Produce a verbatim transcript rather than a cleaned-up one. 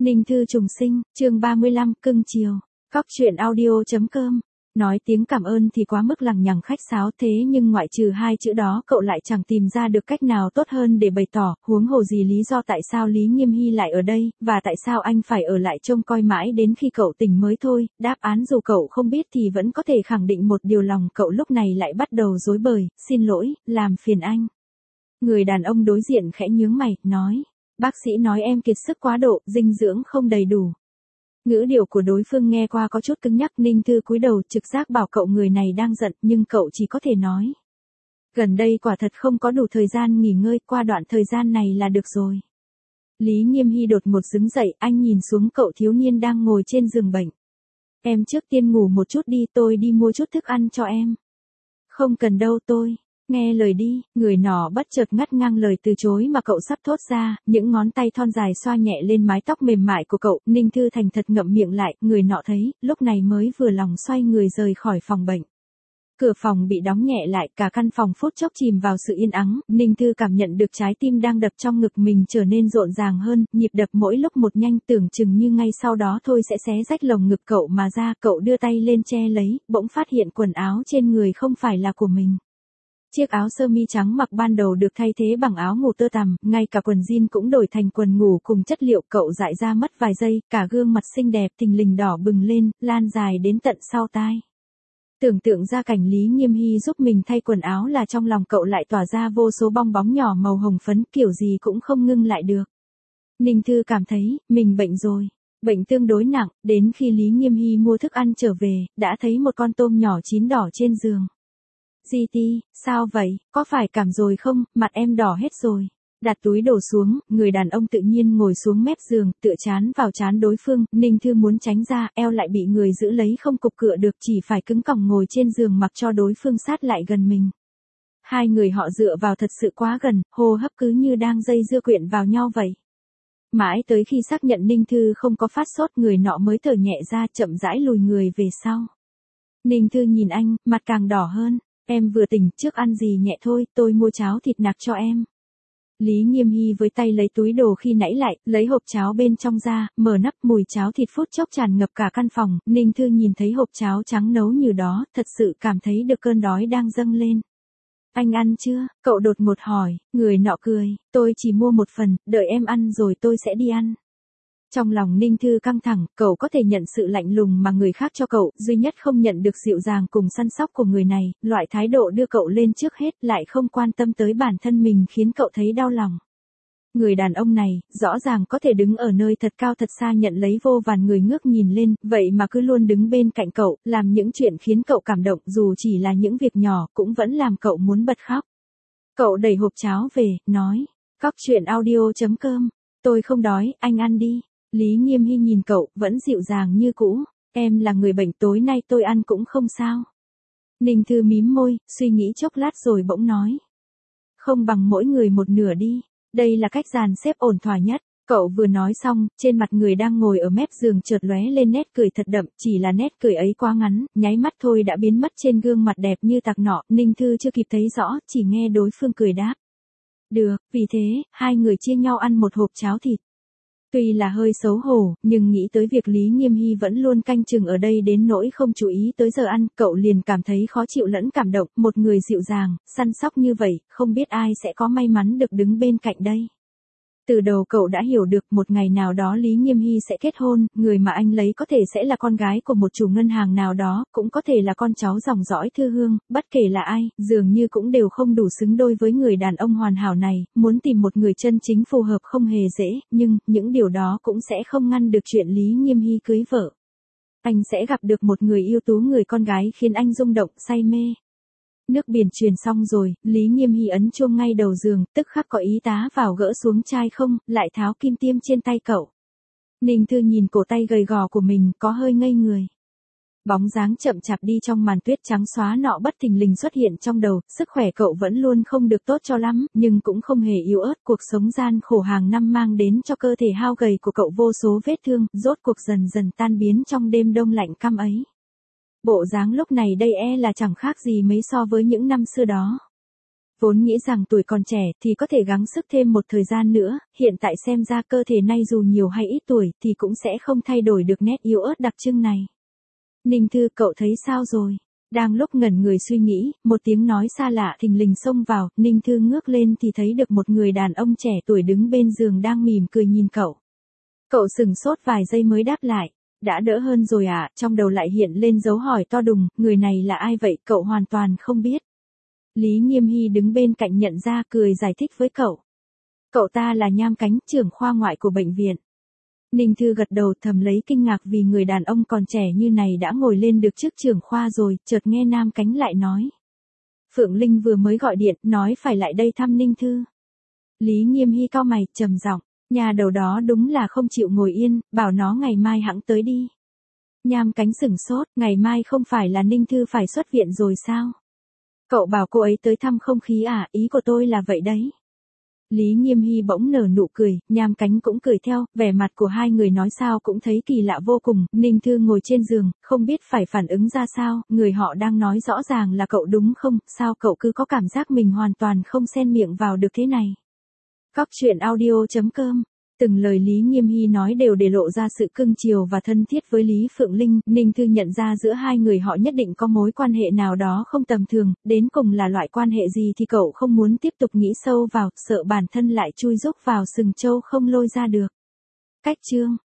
Ninh Thư trùng sinh, chương ba mươi lăm, cưng chiều. Cóc truyện audio.com. Nói tiếng cảm ơn thì quá mức lằng nhằng khách sáo, thế nhưng ngoại trừ hai chữ đó cậu lại chẳng tìm ra được cách nào tốt hơn để bày tỏ, huống hồ gì lý do tại sao Lý Nghiêm Hy lại ở đây, và tại sao anh phải ở lại trông coi mãi đến khi cậu tỉnh mới thôi. Đáp án dù cậu không biết thì vẫn có thể khẳng định một điều, lòng cậu lúc này lại bắt đầu rối bời. Xin lỗi, làm phiền anh. Người đàn ông đối diện khẽ nhướng mày, nói. Bác sĩ nói em kiệt sức quá độ, dinh dưỡng không đầy đủ. Ngữ điệu của đối phương nghe qua có chút cứng nhắc. Ninh Thư cúi đầu, trực giác bảo cậu người này đang giận, nhưng cậu chỉ có thể nói. Gần đây quả thật không có đủ thời gian nghỉ ngơi, qua đoạn thời gian này là được rồi. Lý Nghiêm Hy đột ngột đứng dậy, anh nhìn xuống cậu thiếu niên đang ngồi trên giường bệnh. Em trước tiên ngủ một chút đi, tôi đi mua chút thức ăn cho em. Không cần đâu tôi. Nghe lời đi, người nọ bất chợt ngắt ngang lời từ chối mà cậu sắp thốt ra, những ngón tay thon dài xoa nhẹ lên mái tóc mềm mại của cậu. Ninh Thư thành thật ngậm miệng lại, người nọ thấy, lúc này mới vừa lòng xoay người rời khỏi phòng bệnh. Cửa phòng bị đóng nhẹ lại, cả căn phòng phút chốc chìm vào sự yên ắng. Ninh Thư cảm nhận được trái tim đang đập trong ngực mình trở nên rộn ràng hơn, nhịp đập mỗi lúc một nhanh, tưởng chừng như ngay sau đó thôi sẽ xé rách lồng ngực cậu mà ra. Cậu đưa tay lên che lấy, bỗng phát hiện quần áo trên người không phải là của mình. Chiếc áo sơ mi trắng mặc ban đầu được thay thế bằng áo ngủ tơ tằm, ngay cả quần jean cũng đổi thành quần ngủ cùng chất liệu. Cậu dại ra mất vài giây, cả gương mặt xinh đẹp thình lình đỏ bừng lên, lan dài đến tận sau tai. Tưởng tượng ra cảnh Lý Nghiêm Hy giúp mình thay quần áo là trong lòng cậu lại tỏa ra vô số bong bóng nhỏ màu hồng phấn, kiểu gì cũng không ngưng lại được. Ninh Thư cảm thấy, mình bệnh rồi. Bệnh tương đối nặng, đến khi Lý Nghiêm Hy mua thức ăn trở về, đã thấy một con tôm nhỏ chín đỏ trên giường. Di Ti, sao vậy, có phải cảm rồi không, mặt em đỏ hết rồi. Đặt túi đổ xuống, người đàn ông tự nhiên ngồi xuống mép giường, tựa chán vào chán đối phương. Ninh Thư muốn tránh ra, eo lại bị người giữ lấy không cục cựa được, chỉ phải cứng còng ngồi trên giường mặc cho đối phương sát lại gần mình. Hai người họ dựa vào thật sự quá gần, hô hấp cứ như đang dây dưa quyện vào nhau vậy. Mãi tới khi xác nhận Ninh Thư không có phát sốt, người nọ mới thở nhẹ ra, chậm rãi lùi người về sau. Ninh Thư nhìn anh, mặt càng đỏ hơn. Em vừa tỉnh, trước ăn gì nhẹ thôi, tôi mua cháo thịt nạc cho em. Lý Nghiêm Hy với tay lấy túi đồ khi nãy lại, lấy hộp cháo bên trong ra, mở nắp, mùi cháo thịt phút chốc tràn ngập cả căn phòng. Ninh Thư nhìn thấy hộp cháo trắng nấu như đó, thật sự cảm thấy được cơn đói đang dâng lên. Anh ăn chưa? Cậu đột ngột hỏi. Người nọ cười, tôi chỉ mua một phần, đợi em ăn rồi tôi sẽ đi ăn. Trong lòng Ninh Thư căng thẳng, cậu có thể nhận sự lạnh lùng mà người khác cho cậu, duy nhất không nhận được dịu dàng cùng săn sóc của người này. Loại thái độ đưa cậu lên trước hết, lại không quan tâm tới bản thân mình, khiến cậu thấy đau lòng. Người đàn ông này, rõ ràng có thể đứng ở nơi thật cao thật xa nhận lấy vô vàn người ngước nhìn lên, vậy mà cứ luôn đứng bên cạnh cậu, làm những chuyện khiến cậu cảm động, dù chỉ là những việc nhỏ, cũng vẫn làm cậu muốn bật khóc. Cậu đẩy hộp cháo về, nói, cóc truyện audio.com, tôi không đói, anh ăn đi. Lý Nghiêm Hy nhìn cậu, vẫn dịu dàng như cũ. Em là người bệnh, tối nay tôi ăn cũng không sao. Ninh Thư mím môi, suy nghĩ chốc lát rồi bỗng nói. Không bằng mỗi người một nửa đi. Đây là cách dàn xếp ổn thỏa nhất. Cậu vừa nói xong, trên mặt người đang ngồi ở mép giường chợt lóe lên nét cười thật đậm, chỉ là nét cười ấy quá ngắn, nháy mắt thôi đã biến mất trên gương mặt đẹp như tạc nọ. Ninh Thư chưa kịp thấy rõ, chỉ nghe đối phương cười đáp. Được, vì thế, hai người chia nhau ăn một hộp cháo thịt. Tuy là hơi xấu hổ, nhưng nghĩ tới việc Lý Nghiêm Hy vẫn luôn canh chừng ở đây đến nỗi không chú ý tới giờ ăn, cậu liền cảm thấy khó chịu lẫn cảm động. Một người dịu dàng, săn sóc như vậy, không biết ai sẽ có may mắn được đứng bên cạnh đây. Từ đầu cậu đã hiểu được, một ngày nào đó Lý Nghiêm Hy sẽ kết hôn, người mà anh lấy có thể sẽ là con gái của một chủ ngân hàng nào đó, cũng có thể là con cháu dòng dõi Thư Hương, bất kể là ai, dường như cũng đều không đủ xứng đôi với người đàn ông hoàn hảo này. Muốn tìm một người chân chính phù hợp không hề dễ, nhưng, những điều đó cũng sẽ không ngăn được chuyện Lý Nghiêm Hy cưới vợ. Anh sẽ gặp được một người ưu tú, người con gái khiến anh rung động, say mê. Nước biển truyền xong rồi, Lý Nghiêm Hy ấn chuông ngay đầu giường, tức khắc có y tá vào gỡ xuống chai không, lại tháo kim tiêm trên tay cậu. Ninh Thư nhìn cổ tay gầy gò của mình, có hơi ngây người. Bóng dáng chậm chạp đi trong màn tuyết trắng xóa nọ bất thình lình xuất hiện trong đầu. Sức khỏe cậu vẫn luôn không được tốt cho lắm, nhưng cũng không hề yếu ớt. Cuộc sống gian khổ hàng năm mang đến cho cơ thể hao gầy của cậu vô số vết thương, rốt cuộc dần dần tan biến trong đêm đông lạnh căm ấy. Bộ dáng lúc này đây e là chẳng khác gì mấy so với những năm xưa đó. Vốn nghĩ rằng tuổi còn trẻ thì có thể gắng sức thêm một thời gian nữa, hiện tại xem ra cơ thể nay dù nhiều hay ít tuổi thì cũng sẽ không thay đổi được nét yếu ớt đặc trưng này. Ninh Thư, cậu thấy sao rồi? Đang lúc ngẩn người suy nghĩ, một tiếng nói xa lạ thình lình xông vào, Ninh Thư ngước lên thì thấy được một người đàn ông trẻ tuổi đứng bên giường đang mỉm cười nhìn cậu. Cậu sừng sốt vài giây mới đáp lại, đã đỡ hơn rồi à, trong đầu lại hiện lên dấu hỏi to đùng, người này là ai vậy, cậu hoàn toàn không biết. Lý Nghiêm Hy đứng bên cạnh nhận ra cười giải thích với cậu. Cậu ta là Nham Cánh, trưởng khoa ngoại của bệnh viện. Ninh Thư gật đầu thầm lấy kinh ngạc vì người đàn ông còn trẻ như này đã ngồi lên được chức trưởng khoa rồi, chợt nghe Nam Cánh lại nói. Phượng Linh vừa mới gọi điện, nói phải lại đây thăm Ninh Thư. Lý Nghiêm Hy cau mày, trầm giọng, nhà đầu đó đúng là không chịu ngồi yên, bảo nó ngày mai hẵng tới đi. Nham Cánh sửng sốt, ngày mai không phải là Ninh Thư phải xuất viện rồi sao? Cậu bảo cô ấy tới thăm không khí à, ý của tôi là vậy đấy. Lý Nghiêm Hy bỗng nở nụ cười, Nham Cánh cũng cười theo, vẻ mặt của hai người nói sao cũng thấy kỳ lạ vô cùng, Ninh Thư ngồi trên giường, không biết phải phản ứng ra sao, người họ đang nói rõ ràng là cậu đúng không, sao cậu cứ có cảm giác mình hoàn toàn không xen miệng vào được thế này. Góc truyện audio chấm com. Từng lời Lý Nghiêm Hy nói đều để lộ ra sự cưng chiều và thân thiết với Lý Phượng Linh, Ninh Thư nhận ra giữa hai người họ nhất định có mối quan hệ nào đó không tầm thường, đến cùng là loại quan hệ gì thì cậu không muốn tiếp tục nghĩ sâu vào, sợ bản thân lại chui rúc vào sừng trâu không lôi ra được. Cách chương